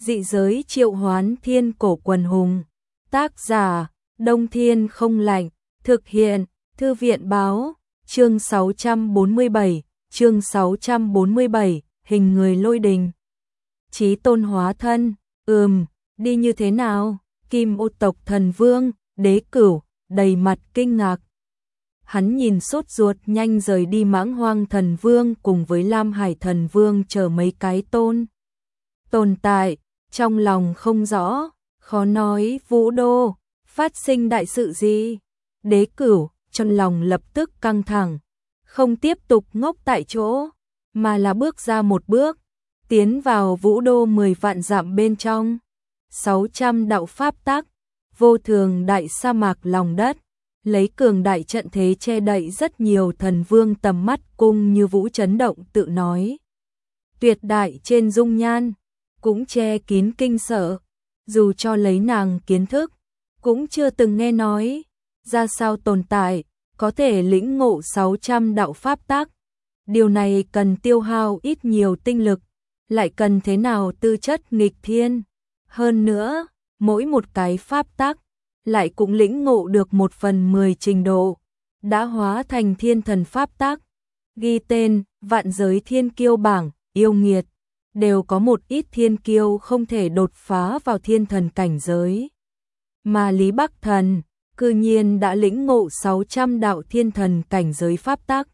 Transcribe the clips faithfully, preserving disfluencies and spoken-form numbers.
Dị giới triệu hoán thiên cổ quần hùng. Tác giả, Đông Thiên không lạnh. Thực hiện, Thư viện báo. Chương sáu trăm bốn mươi bảy, chương sáu trăm bốn mươi bảy, hình người lôi đình. Chí tôn hóa thân, ừm, đi như thế nào? Kim ô tộc thần vương, Đế Cửu, đầy mặt kinh ngạc. Hắn nhìn sốt ruột nhanh rời đi Mãng Hoang thần vương cùng với Lam Hải thần vương chờ mấy cái tôn. Tồn tại, trong lòng không rõ, khó nói. Vũ Đô, phát sinh đại sự gì? Đế Cửu, trong lòng lập tức căng thẳng, không tiếp tục ngốc tại chỗ, mà là bước ra một bước, tiến vào Vũ Đô mười vạn dặm bên trong. sáu trăm đạo pháp tắc, vô thường đại sa mạc lòng đất, lấy cường đại trận thế che đậy rất nhiều thần vương tầm mắt. Cung Như Vũ chấn động tự nói, tuyệt đại trên dung nhan, cũng che kín kinh sợ, dù cho lấy nàng kiến thức, cũng chưa từng nghe nói, ra sao tồn tại, có thể lĩnh ngộ sáu trăm đạo pháp tắc. Điều này cần tiêu hao ít nhiều tinh lực, lại cần thế nào tư chất nghịch thiên. Hơn nữa, mỗi một cái pháp tắc, lại cũng lĩnh ngộ được một phần mười trình độ, đã hóa thành thiên thần pháp tắc. Ghi tên, vạn giới thiên kiêu bảng, yêu nghiệt, đều có một ít thiên kiêu không thể đột phá vào thiên thần cảnh giới. Mà Lý Bắc Thần, cư nhiên đã lĩnh ngộ sáu trăm đạo thiên thần cảnh giới pháp tắc.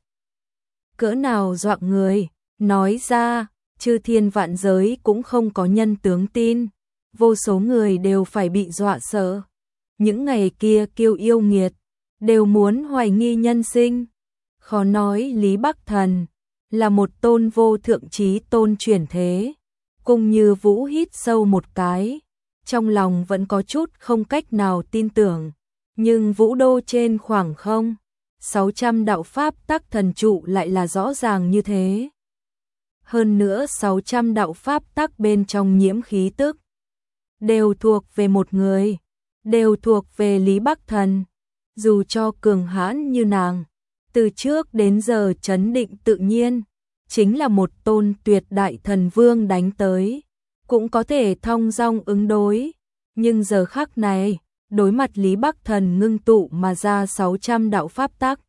Cỡ nào dọa người, nói ra, chư thiên vạn giới cũng không có nhân tướng tin, vô số người đều phải bị dọa sợ. Những ngày kia kiêu yêu nghiệt, đều muốn hoài nghi nhân sinh. Khó nói Lý Bắc Thần là một tôn vô thượng chí tôn chuyển thế. Cung Như Vũ hít sâu một cái, trong lòng vẫn có chút không cách nào tin tưởng. Nhưng Vũ Đô trên khoảng không, sáu trăm đạo pháp tắc thần trụ lại là rõ ràng như thế. Hơn nữa sáu trăm đạo pháp tắc bên trong nhiễm khí tức, đều thuộc về một người, đều thuộc về Lý Bắc Thần. Dù cho cường hãn như nàng, từ trước đến giờ trấn định tự nhiên, chính là một tôn tuyệt đại thần vương đánh tới, cũng có thể thong dong ứng đối. Nhưng giờ khắc này, đối mặt Lý Bắc Thần ngưng tụ mà ra sáu trăm đạo pháp tắc,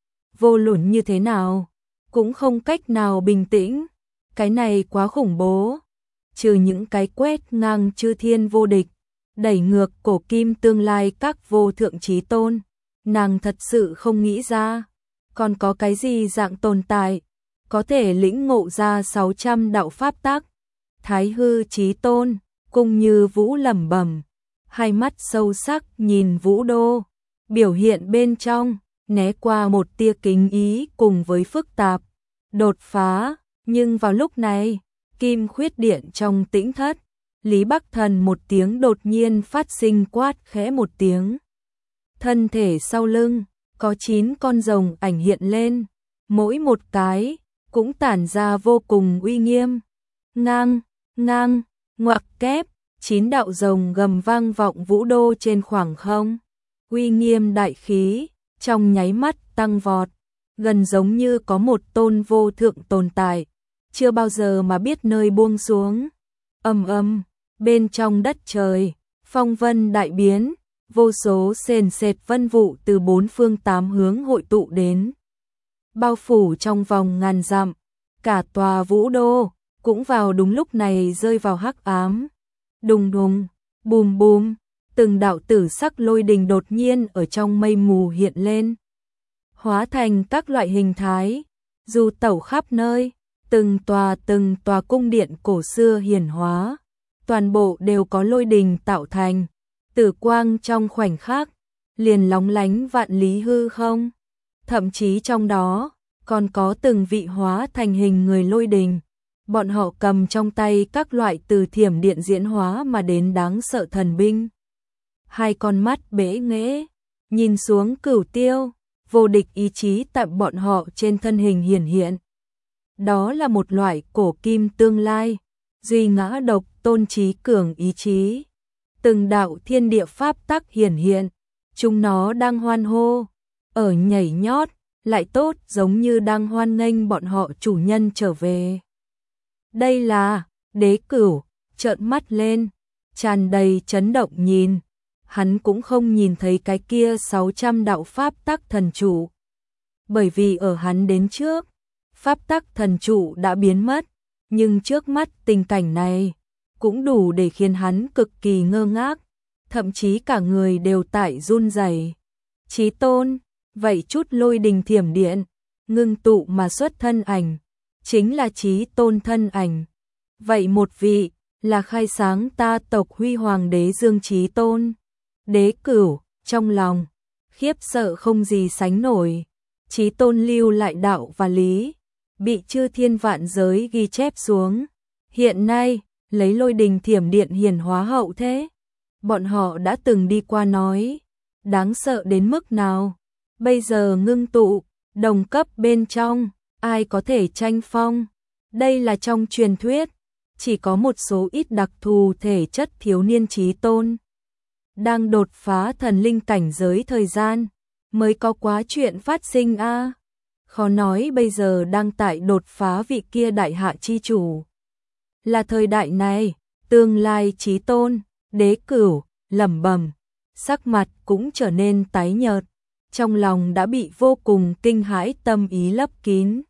vô luận như thế nào, cũng không cách nào bình tĩnh. Cái này quá khủng bố. Trừ những cái quét ngang chư thiên vô địch, đẩy ngược cổ kim tương lai các vô thượng chí tôn, nàng thật sự không nghĩ ra, còn có cái gì dạng tồn tại, có thể lĩnh ngộ ra sáu trăm đạo pháp tắc. Thái hư chí tôn, Cung Như Vũ lẩm bẩm, hai mắt sâu sắc nhìn Vũ Đô, biểu hiện bên trong, né qua một tia kính ý cùng với phức tạp, đột phá. Nhưng vào lúc này, kim khuyết điện trong tĩnh thất, Lý Bắc Thần một tiếng đột nhiên phát sinh quát khẽ một tiếng. Thân thể sau lưng, có chín con rồng ảnh hiện lên, mỗi một cái, cũng tản ra vô cùng uy nghiêm. Ngang, ngang, ngoặc kép, chín đạo rồng gầm vang vọng Vũ Đô trên khoảng không. Uy nghiêm đại khí, trong nháy mắt tăng vọt, gần giống như có một tôn vô thượng tồn tại, chưa bao giờ mà biết nơi buông xuống. Ầm ầm, bên trong đất trời, phong vân đại biến, vô số sền sệt vân vụ từ bốn phương tám hướng hội tụ đến, bao phủ trong vòng ngàn dặm. Cả tòa Vũ Đô cũng vào đúng lúc này rơi vào hắc ám. Đùng đùng, bùm bùm, từng đạo tử sắc lôi đình đột nhiên ở trong mây mù hiện lên, hóa thành các loại hình thái, dù tẩu khắp nơi. Từng tòa từng tòa cung điện cổ xưa hiển hóa, toàn bộ đều có lôi đình tạo thành, tử quang trong khoảnh khắc, liền lóng lánh vạn lý hư không. Thậm chí trong đó, còn có từng vị hóa thành hình người lôi đình, bọn họ cầm trong tay các loại từ thiểm điện diễn hóa mà đến đáng sợ thần binh. Hai con mắt bẽ nghễ, nhìn xuống cửu tiêu, vô địch ý chí tại bọn họ trên thân hình hiển hiện. Đó là một loại cổ kim tương lai, duy ngã độc tôn trí cường ý chí. Từng đạo thiên địa pháp tắc hiển hiện, chúng nó đang hoan hô, ở nhảy nhót, lại tốt giống như đang hoan nghênh bọn họ chủ nhân trở về. Đây là Đế Cửu, trợn mắt lên, tràn đầy chấn động nhìn. Hắn cũng không nhìn thấy cái kia sáu trăm đạo pháp tắc thần trụ. Bởi vì ở hắn đến trước, pháp tắc thần trụ đã biến mất, nhưng trước mắt tình cảnh này cũng đủ để khiến hắn cực kỳ ngơ ngác, thậm chí cả người đều tại run rẩy. Chí Tôn, vậy chút lôi đình thiểm điện, ngưng tụ mà xuất thân ảnh, chính là Chí Tôn thân ảnh. Vậy một vị là khai sáng ta tộc huy hoàng đế Dương Chí Tôn. Đế Cửu trong lòng khiếp sợ không gì sánh nổi. Chí Tôn lưu lại đạo và lý, bị chư thiên vạn giới ghi chép xuống. Hiện nay, lấy lôi đình thiểm điện hiển hóa hậu thế. Bọn họ đã từng đi qua nói, đáng sợ đến mức nào. Bây giờ ngưng tụ, đồng cấp bên trong, ai có thể tranh phong. Đây là trong truyền thuyết, chỉ có một số ít đặc thù thể chất thiếu niên Chí Tôn đang đột phá thần linh cảnh giới thời gian, mới có quá chuyện phát sinh a. À. Khó nói bây giờ đang tại đột phá vị kia đại hạ chi chủ. Là thời đại này, tương lai Chí Tôn, Đế Cửu, lẩm bẩm, sắc mặt cũng trở nên tái nhợt, trong lòng đã bị vô cùng kinh hãi tâm ý lấp kín.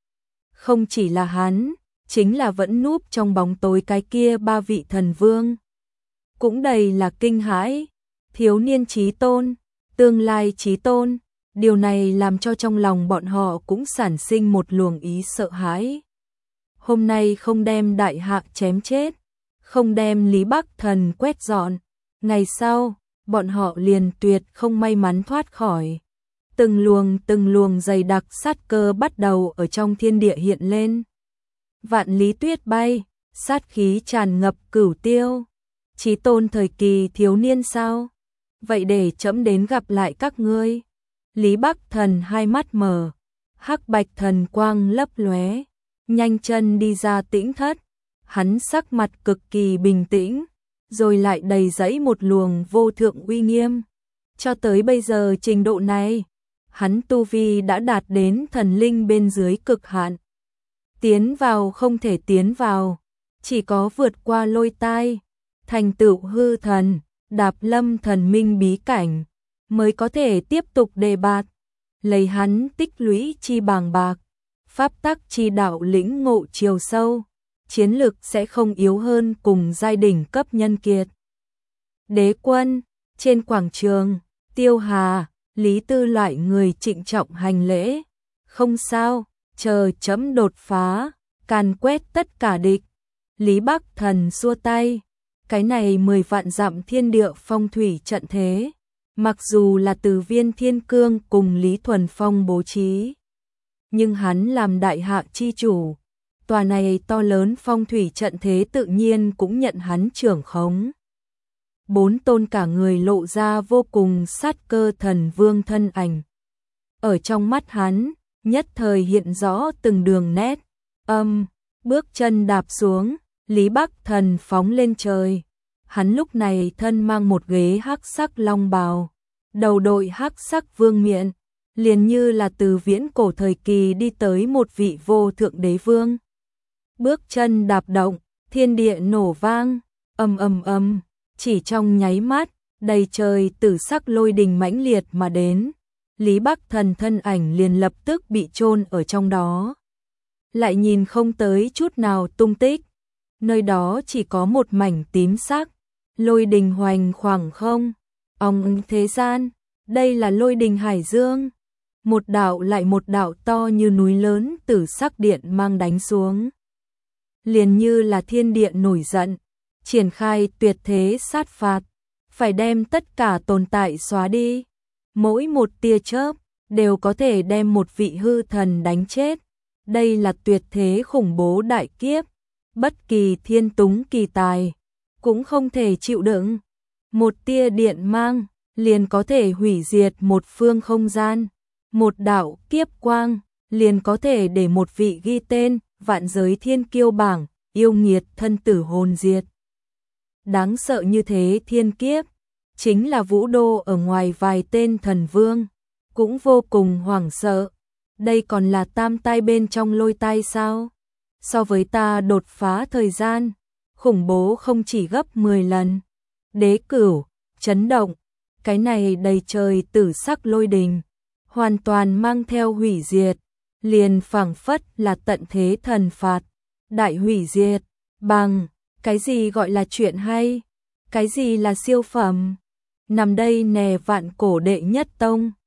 Không chỉ là hắn, chính là vẫn núp trong bóng tối cái kia ba vị thần vương. Cũng đầy là kinh hãi, thiếu niên Chí Tôn, tương lai Chí Tôn, điều này làm cho trong lòng bọn họ cũng sản sinh một luồng ý sợ hãi. Hôm nay không đem đại hạ chém chết, không đem Lý Bắc Thần quét dọn, ngày sau, bọn họ liền tuyệt không may mắn thoát khỏi. Từng luồng từng luồng dày đặc sát cơ bắt đầu ở trong thiên địa hiện lên. Vạn lý tuyết bay, sát khí tràn ngập cửu tiêu. Chí Tôn thời kỳ thiếu niên sao? Vậy để trẫm đến gặp lại các ngươi. Lý Bắc Thần hai mắt mở, hắc bạch thần quang lấp lóe, nhanh chân đi ra tĩnh thất. Hắn sắc mặt cực kỳ bình tĩnh, rồi lại đầy dẫy một luồng vô thượng uy nghiêm. Cho tới bây giờ trình độ này, hắn tu vi đã đạt đến thần linh bên dưới cực hạn. Tiến vào không thể tiến vào, chỉ có vượt qua lôi tai, thành tựu hư thần, đạp lâm thần minh bí cảnh, mới có thể tiếp tục đề bạt. Lấy hắn tích lũy chi bàng bạc, pháp tắc chi đạo lĩnh ngộ chiều sâu, chiến lực sẽ không yếu hơn cùng giai đỉnh cấp nhân kiệt. Đế quân, trên quảng trường, Tiêu Hà, Lý Tư loại người trịnh trọng hành lễ. Không sao, chờ chấm đột phá, càn quét tất cả địch. Lý Bắc Thần xua tay, cái này mười vạn dặm thiên địa phong thủy trận thế, mặc dù là từ Viên Thiên Cương cùng Lý Thuần Phong bố trí, nhưng hắn làm đại hạ chi chủ, tòa này to lớn phong thủy trận thế tự nhiên cũng nhận hắn trưởng khống. Bốn tôn cả người lộ ra vô cùng sát cơ thần vương thân ảnh. Ở trong mắt hắn, nhất thời hiện rõ từng đường nét. Âm, bước chân đạp xuống, Lý Bắc Thần phóng lên trời. Hắn lúc này thân mang một ghế hắc sắc long bào, đầu đội hắc sắc vương miện, liền như là từ viễn cổ thời kỳ đi tới một vị vô thượng đế vương. Bước chân đạp động, thiên địa nổ vang, ầm ầm ầm, chỉ trong nháy mắt, đầy trời tử sắc lôi đình mãnh liệt mà đến. Lý Bắc Thần thân ảnh liền lập tức bị chôn ở trong đó. Lại nhìn không tới chút nào tung tích. Nơi đó chỉ có một mảnh tím sắc, lôi đình hoành khoảng không. Ong thế gian, đây là lôi đình hải dương. Một đạo lại một đạo to như núi lớn tử sắc điện mang đánh xuống. Liền như là thiên địa nổi giận, triển khai tuyệt thế sát phạt, phải đem tất cả tồn tại xóa đi. Mỗi một tia chớp đều có thể đem một vị hư thần đánh chết. Đây là tuyệt thế khủng bố đại kiếp, bất kỳ thiên túng kỳ tài cũng không thể chịu đựng. Một tia điện mang liền có thể hủy diệt một phương không gian, một đạo kiếp quang liền có thể để một vị ghi tên vạn giới thiên kiêu bảng, yêu nghiệt thân tử hồn diệt. Đáng sợ như thế thiên kiếp, chính là Vũ Đô ở ngoài vài tên thần vương, cũng vô cùng hoảng sợ. Đây còn là tam tai bên trong lôi tai sao? So với ta đột phá thời gian, khủng bố không chỉ gấp mười lần. Đế Cửu, chấn động, cái này đầy trời tử sắc lôi đình, hoàn toàn mang theo hủy diệt, liền phảng phất là tận thế thần phạt, đại hủy diệt, bằng, cái gì gọi là chuyện hay, cái gì là siêu phẩm, nằm đây nè vạn cổ đệ nhất tông.